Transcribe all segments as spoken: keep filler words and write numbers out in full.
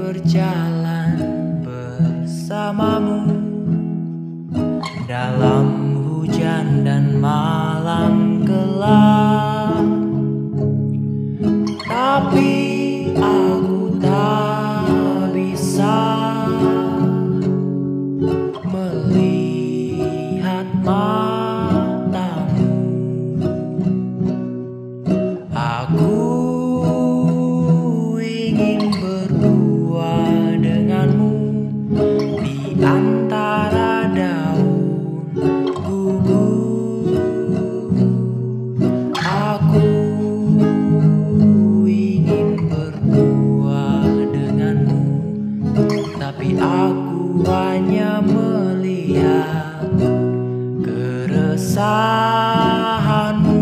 berjalan bersamamu dalam hujan dan malam gelap, tapi aku tak bisa melihat matamu. Aku ingin berdua denganmu di antara daun gugur. Aku ingin berdua denganmu, tapi aku hanya melihat keresahanmu.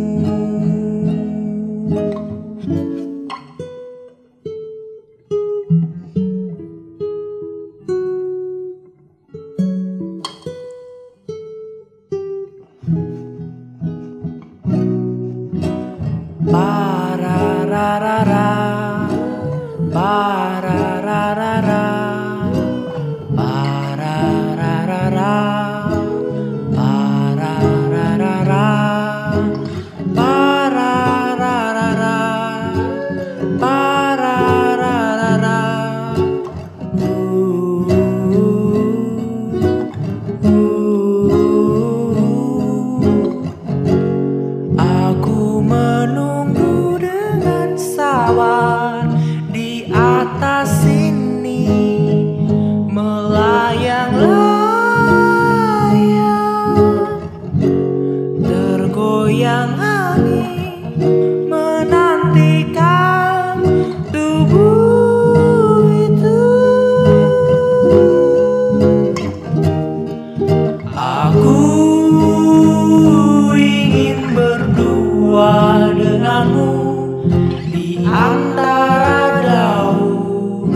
Parararara, parararara, parararara, parararara, parararara, parararara. Uh, uh, Aku menunggu dengan sabar di atas sini, melayang-layang, tergoyang angin, menantikan tubuh itu. Aku ingin berdua denganmu di antara daun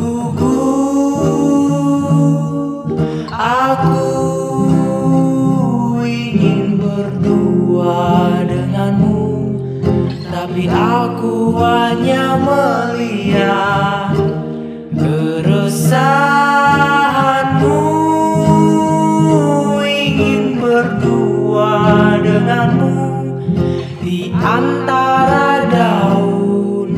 gugur. Aku ingin berdua denganmu, tapi aku hanya melihat keresahanmu. Ingin berdua denganmu di antara daun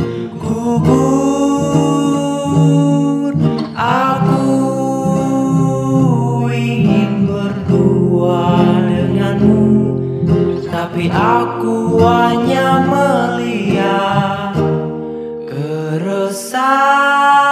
gugur. Aku ingin berdua denganmu, tapi aku hanya melihat keresahan.